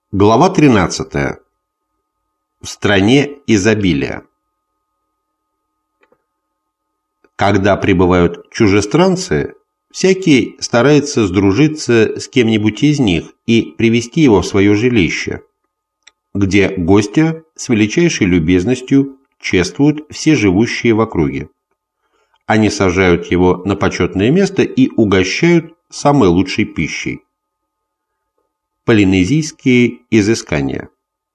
Глава 13. В стране изобилия. Когда прибывают чужестранцы, всякий старается сдружиться с кем-нибудь из них и привести его в свое жилище, где гостя с величайшей любезностью чествуют все живущие в округе. Они сажают его на почетное место и угощают самой лучшей пищей. Полинезийские изыскания.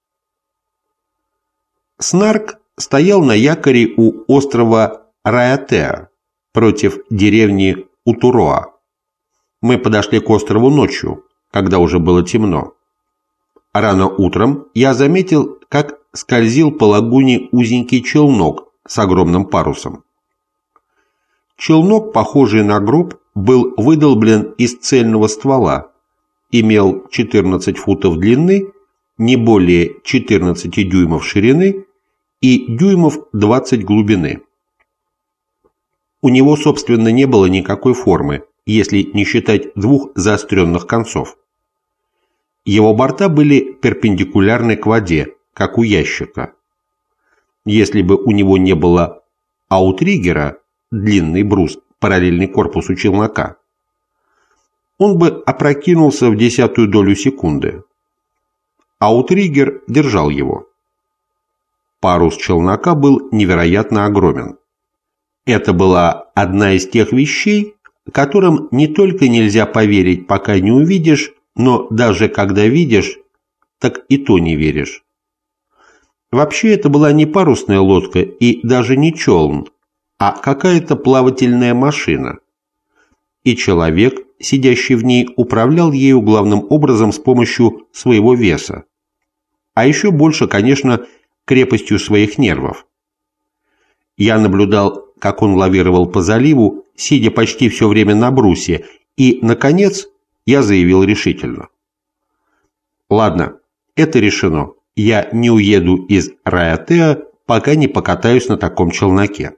Снарк стоял на якоре у острова Райатеа против деревни Утуроа. Мы подошли к острову ночью, когда уже было темно. Рано утром я заметил, как скользил по лагуне узенький челнок с огромным парусом. Челнок, похожий на гроб, был выдолблен из цельного ствола, имел 14 футов длины, не более 14 дюймов ширины и дюймов 20 глубины. У него, собственно, не было никакой формы, если не считать двух заостренных концов. Его борта были перпендикулярны к воде, как у ящика. Если бы у него не было аутриггера, длинный брус, параллельный корпусу челнока, он бы опрокинулся в 10-ую долю секунды. Аутриггер держал его. Парус челнока был невероятно огромен. Это была одна из тех вещей, которым не только нельзя поверить, пока не увидишь, но даже когда видишь, так и то не веришь. Вообще это была не парусная лодка и даже не челн, а какая-то плавательная машина. И человек, сидящий в ней, управлял ею главным образом с помощью своего веса. А еще больше, конечно, крепостью своих нервов. Я наблюдал, как он лавировал по заливу, сидя почти все время на брусе, и, наконец, я заявил решительно: «Ладно, это решено. Я не уеду из Райатеа, пока не покатаюсь на таком челноке».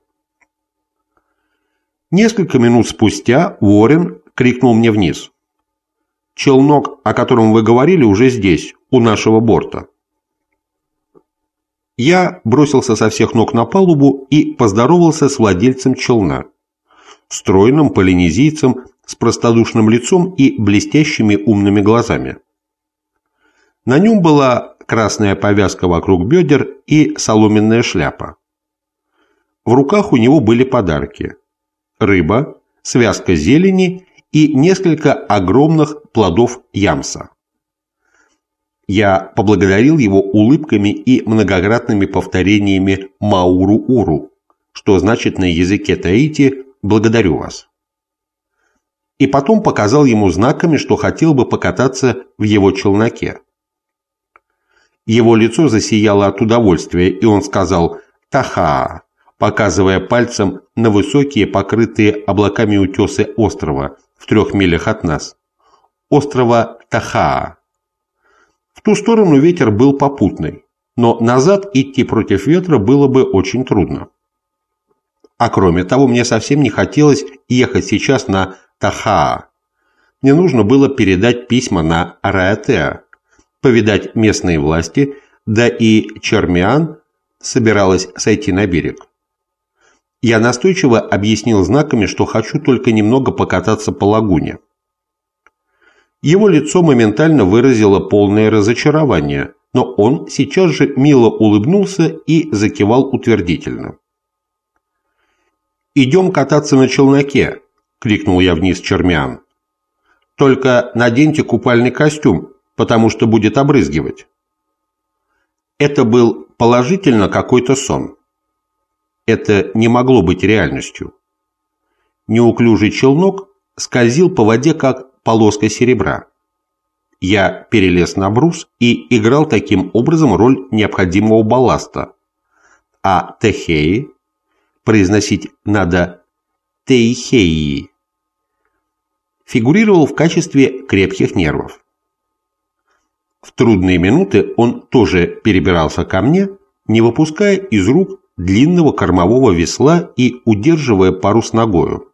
Несколько минут спустя Уоррен крикнул мне вниз: «Челнок, о котором вы говорили, уже здесь, у нашего борта». Я бросился со всех ног на палубу и поздоровался с владельцем челна, стройным полинезийцем с простодушным лицом и блестящими умными глазами. На нем была красная повязка вокруг бедер и соломенная шляпа. В руках у него были подарки: рыба, связка зелени и несколько огромных плодов ямса. Я поблагодарил его улыбками и многократными повторениями «Мауру-уру», что значит на языке Таити «благодарю вас». И потом показал ему знаками, что хотел бы покататься в его челноке. Его лицо засияло от удовольствия, и он сказал «Таха», показывая пальцем на высокие, покрытые облаками утесы острова в 3 милях от нас. Острова Тахаа. В ту сторону ветер был попутный, но назад идти против ветра было бы очень трудно. А кроме того, мне совсем не хотелось ехать сейчас на Тахаа. Мне нужно было передать письма на Райатеа, повидать местные власти, да и Чармиан собиралась сойти на берег. Я настойчиво объяснил знаками, что хочу только немного покататься по лагуне. Его лицо моментально выразило полное разочарование, но он сейчас же мило улыбнулся и закивал утвердительно. «Идем кататься на челноке!» – крикнул я вниз Чармиан. «Только наденьте купальный костюм, потому что будет обрызгивать». Это был положительно какой-то сон. Это не могло быть реальностью. Неуклюжий челнок скользил по воде, как полоска серебра. Я перелез на брус и играл таким образом роль необходимого балласта. А техеи, произносить надо тейхеи, фигурировал в качестве крепких нервов. В трудные минуты он тоже перебирался ко мне, не выпуская из рук длинного кормового весла и удерживая парус ногою.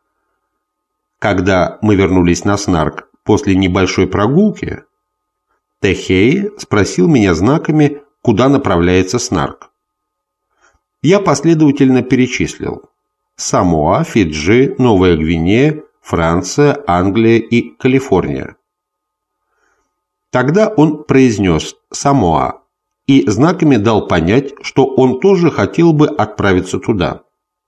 Когда мы вернулись на Снарк после небольшой прогулки, Техеи спросил меня знаками, куда направляется снарк. Я последовательно перечислил: Самоа, Фиджи, Новая Гвинея, Франция, Англия и Калифорния. Тогда он произнес «Самоа» и знаками дал понять, что он тоже хотел бы отправиться туда.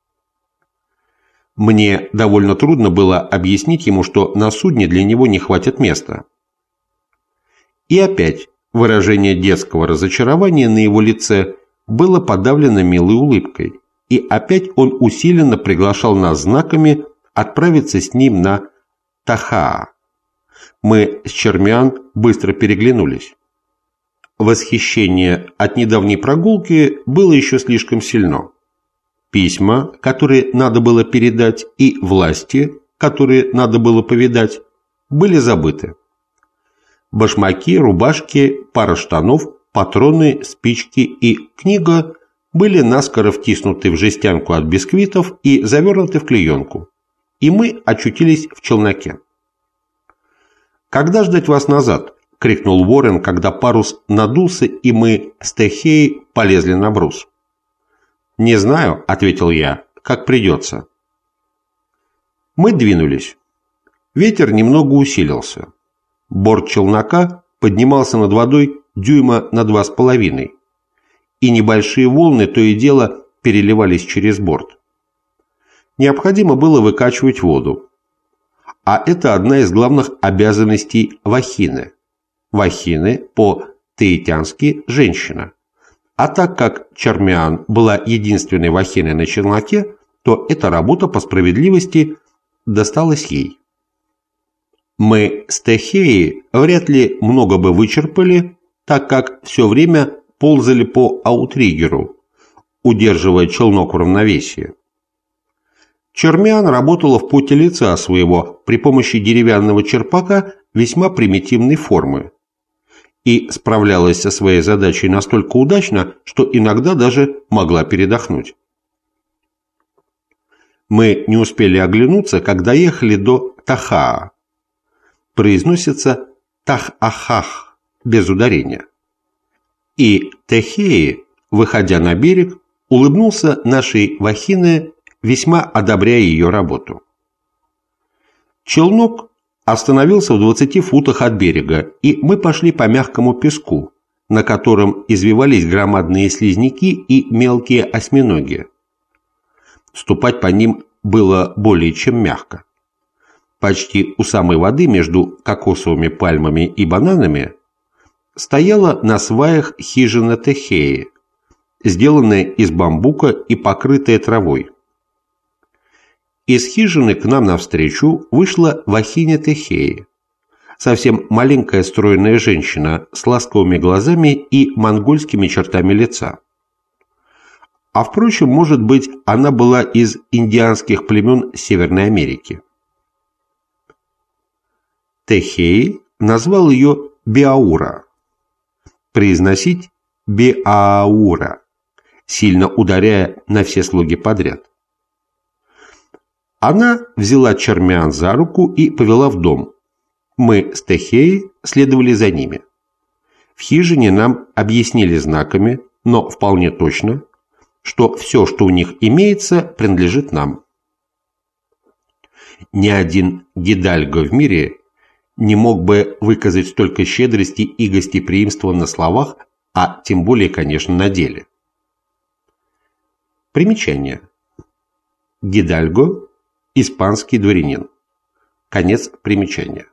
Мне довольно трудно было объяснить ему, что на судне для него не хватит места. И опять выражение детского разочарования на его лице было подавлено милой улыбкой, и опять он усиленно приглашал нас знаками отправиться с ним на Тахаа. Мы с Чермиан быстро переглянулись. Восхищение от недавней прогулки было еще слишком сильно. Письма, которые надо было передать, и власти, которые надо было повидать, были забыты. Башмаки, рубашки, пара штанов, патроны, спички и книга были наскоро втиснуты в жестянку от бисквитов и завернуты в клеенку, и мы очутились в челноке. «Когда ждать вас назад?» — крикнул Уоррен, когда парус надулся, и мы с Техеей полезли на брус. «Не знаю», — ответил я, — «как придется». Мы двинулись. Ветер немного усилился. Борт челнока поднимался над водой дюйма на 2,5, и небольшие волны то и дело переливались через борт. Необходимо было выкачивать воду. А это одна из главных обязанностей вахины. Вахины по-таитянски «женщина». А так как Чермиан была единственной вахиной на челноке, то эта работа по справедливости досталась ей. Мы с Техеей вряд ли много бы вычерпали, так как все время ползали по аутриггеру, удерживая челнок в равновесии. Чермиан работала в поте лица своего при помощи деревянного черпака весьма примитивной формы и справлялась со своей задачей настолько удачно, что иногда даже могла передохнуть. Мы не успели оглянуться, когда ехали до Тахаа. Произносится Тах-Ахах без ударения. И Техеи, выходя на берег, улыбнулся нашей вахине, весьма одобряя ее работу. Челнок остановился в 20 футах от берега, и мы пошли по мягкому песку, на котором извивались громадные слизняки и мелкие осьминоги. Ступать по ним было более чем мягко. Почти у самой воды между кокосовыми пальмами и бананами стояла на сваях хижина Техеи, сделанная из бамбука и покрытая травой. Из хижины к нам навстречу вышла вахиня Техеи, совсем маленькая стройная женщина с ласковыми глазами и монгольскими чертами лица. А впрочем, может быть, она была из индианских племен Северной Америки. Техеи назвал ее Биаура. Произносить Биаура, сильно ударяя на все слоги подряд. Она взяла Чермиан за руку и повела в дом. Мы с Техеей следовали за ними. В хижине нам объяснили знаками, но вполне точно, что все, что у них имеется, принадлежит нам. Ни один гидальго в мире не мог бы выказать столько щедрости и гостеприимства на словах, а тем более, конечно, на деле. Примечание. Гидальго – испанский дворянин. Конец примечания.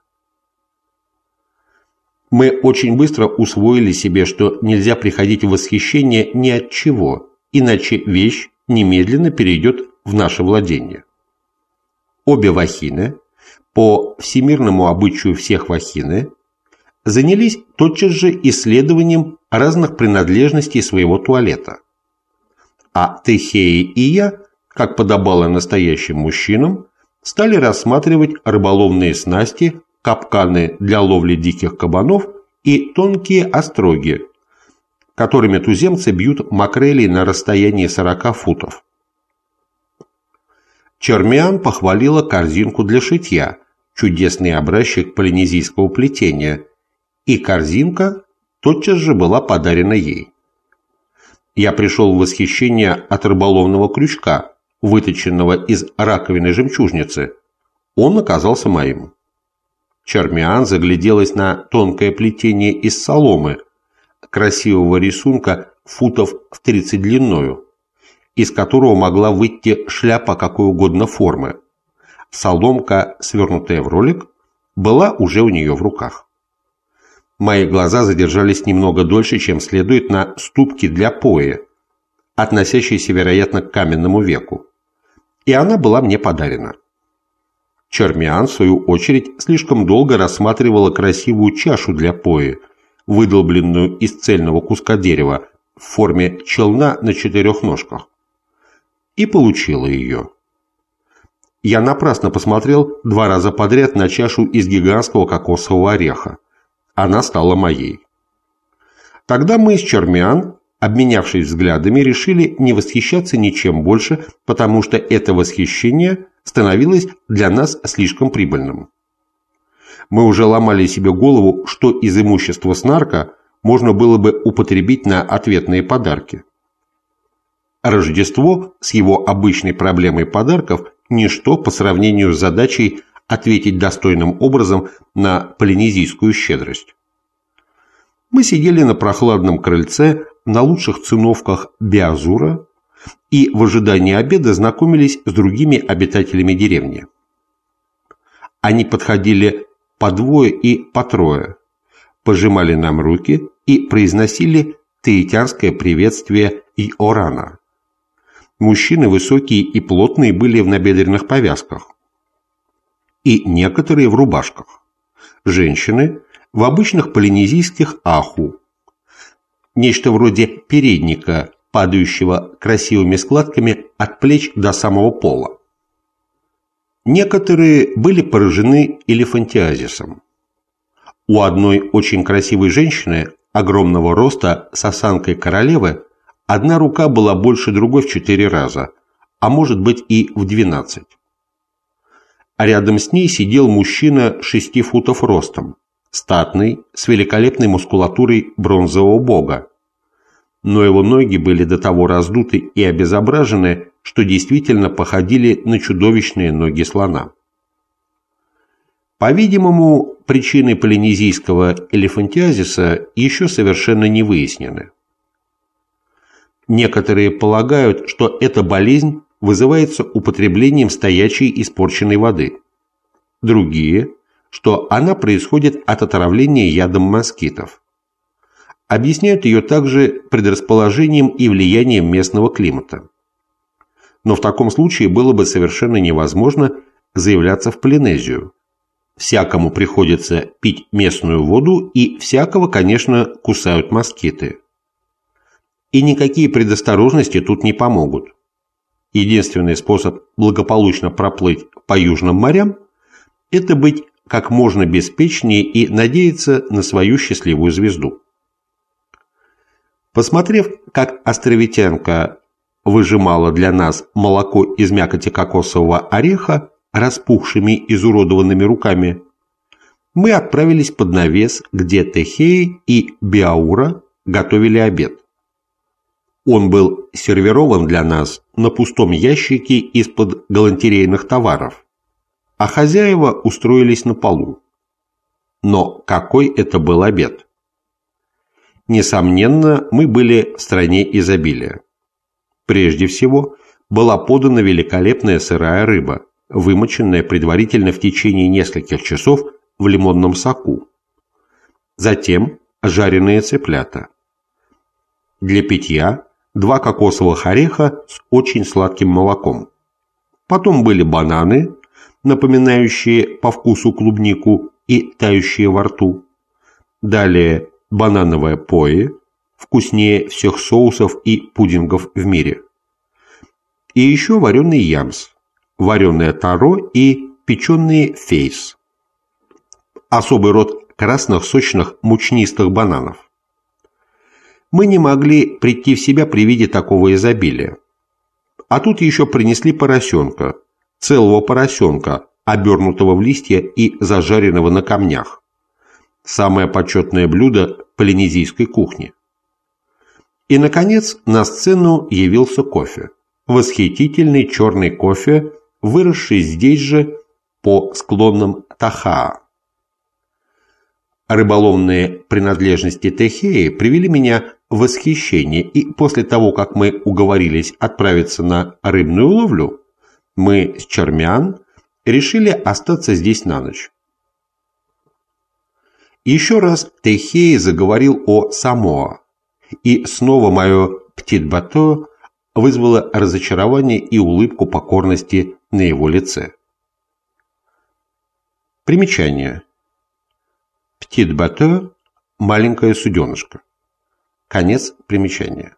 Мы очень быстро усвоили себе, что нельзя приходить в восхищение ни от чего, иначе вещь немедленно перейдет в наше владение. Обе вахины, по всемирному обычаю всех вахины, занялись тотчас же исследованием разных принадлежностей своего туалета. А Техеи и я, как подобало настоящим мужчинам, стали рассматривать рыболовные снасти, капканы для ловли диких кабанов и тонкие остроги, которыми туземцы бьют макрелей на расстоянии 40 футов. Чермиан похвалила корзинку для шитья, чудесный образчик полинезийского плетения, и корзинка тотчас же была подарена ей. Я пришел в восхищение от рыболовного крючка, выточенного из раковины жемчужницы. Он оказался моим. Чармиан загляделась на тонкое плетение из соломы, красивого рисунка футов в 30 длиною, из которого могла выйти шляпа какой угодно формы. Соломка, свернутая в ролик, была уже у нее в руках. Мои глаза задержались немного дольше, чем следует, на ступке для поя, относящейся, вероятно, к каменному веку, и она была мне подарена. Чармиан, в свою очередь, слишком долго рассматривала красивую чашу для поя, выдолбленную из цельного куска дерева в форме челна на 4 ножках, и получила ее. Я напрасно посмотрел 2 раза подряд на чашу из гигантского кокосового ореха. Она стала моей. Тогда мы с Чармиан, обменявшись взглядами, решили не восхищаться ничем больше, потому что это восхищение становилось для нас слишком прибыльным. Мы уже ломали себе голову, что из имущества Снарка можно было бы употребить на ответные подарки. Рождество с его обычной проблемой подарков – ничто по сравнению с задачей ответить достойным образом на полинезийскую щедрость. Мы сидели на прохладном крыльце на лучших циновках Биазура и в ожидании обеда знакомились с другими обитателями деревни. Они подходили по 2 и по 3, пожимали нам руки и произносили таитянское приветствие Иорана. Мужчины высокие и плотные были в набедренных повязках, и некоторые в рубашках. Женщины в обычных полинезийских аху, нечто вроде передника, падающего красивыми складками от плеч до самого пола. Некоторые были поражены элефантиазисом. У одной очень красивой женщины, огромного роста, с осанкой королевы, одна рука была больше другой в 4 раза, а может быть и в 12. А рядом с ней сидел мужчина 6 футов ростом, статный, с великолепной мускулатурой бронзового бога. Но его ноги были до того раздуты и обезображены, что действительно походили на чудовищные ноги слона. По-видимому, причины полинезийского элефантиазиса еще совершенно не выяснены. Некоторые полагают, что эта болезнь вызывается употреблением стоячей испорченной воды. Другие, что она происходит от отравления ядом москитов. Объясняют ее также предрасположением и влиянием местного климата. Но в таком случае было бы совершенно невозможно заявляться в Полинезию. Всякому приходится пить местную воду, и всякого, конечно, кусают москиты. И никакие предосторожности тут не помогут. Единственный способ благополучно проплыть по южным морям – это быть как можно беспечнее и надеяться на свою счастливую звезду. Посмотрев, как островитянка выжимала для нас молоко из мякоти кокосового ореха распухшими изуродованными руками, мы отправились под навес, где Техей и Биаура готовили обед. Он был сервирован для нас на пустом ящике из-под галантерейных товаров, а хозяева устроились на полу. Но какой это был обед! Несомненно, мы были в стране изобилия. Прежде всего, была подана великолепная сырая рыба, вымоченная предварительно в течение нескольких часов в лимонном соку. Затем жареные цыплята. Для питья 2 кокосовых ореха с очень сладким молоком. Потом были бананы, напоминающие по вкусу клубнику и тающие во рту. Далее банановое пои, вкуснее всех соусов и пудингов в мире. И еще вареный ямс, вареное таро и печеные фейс. Особый род красных сочных мучнистых бананов. Мы не могли прийти в себя при виде такого изобилия. А тут еще принесли поросенка, целого поросенка, обернутого в листья и зажаренного на камнях. самое почетное блюдо полинезийской кухни. И, наконец, на сцену явился кофе. Восхитительный черный кофе, выросший здесь же по склонам Тахаа. Рыболовные принадлежности Тэхеи привели меня в восхищение, и после того, как мы уговорились отправиться на рыбную ловлю, мы с Чармиан решили остаться здесь на ночь. Еще раз Тэхеи заговорил о Самоа, и снова мое птит-бато вызвало разочарование и улыбку покорности на его лице. Примечание. Птит-бато – маленькое суденышко. Конец примечания.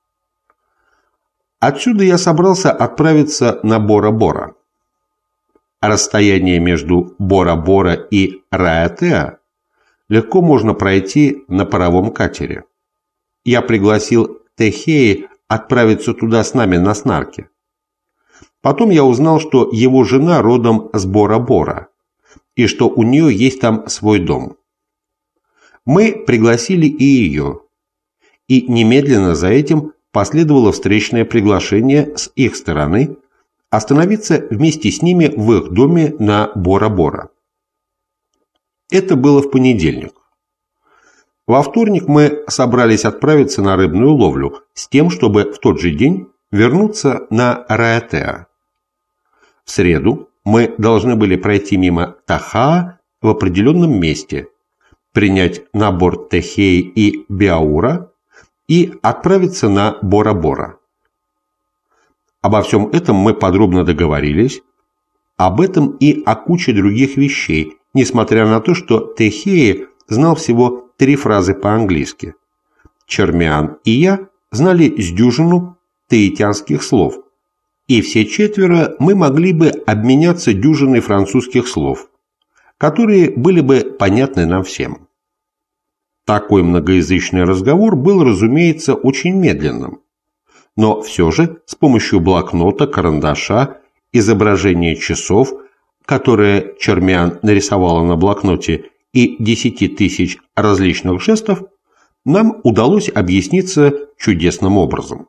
Отсюда я собрался отправиться на Бора-Бора. Расстояние между Бора-Бора и Раятеа легко можно пройти на паровом катере. Я пригласил Тэхеи отправиться туда с нами на снарке. Потом я узнал, что его жена родом с Бора-Бора, и что у нее есть там свой дом. Мы пригласили и ее, и немедленно за этим последовало встречное приглашение с их стороны остановиться вместе с ними в их доме на Бора-Бора. Это было в понедельник. Во вторник мы собрались отправиться на рыбную ловлю с тем, чтобы в тот же день вернуться на Раятеа. В среду мы должны были пройти мимо Тахаа в определенном месте, принять на борт Тэхеи и Биаура и отправиться на Бора-Бора. Обо всем этом мы подробно договорились, об этом и о куче других вещей, несмотря на то, что Тэхеи знал всего 3 фразы по-английски. Чармиан и я знали с дюжину таитянских слов, и все 4 мы могли бы обменяться дюжиной французских слов, которые были бы понятны нам всем. Такой многоязычный разговор был, разумеется, очень медленным, но все же с помощью блокнота, карандаша, изображения часов, которые Чармиан нарисовала на блокноте, и 10 тысяч различных жестов, нам удалось объясниться чудесным образом.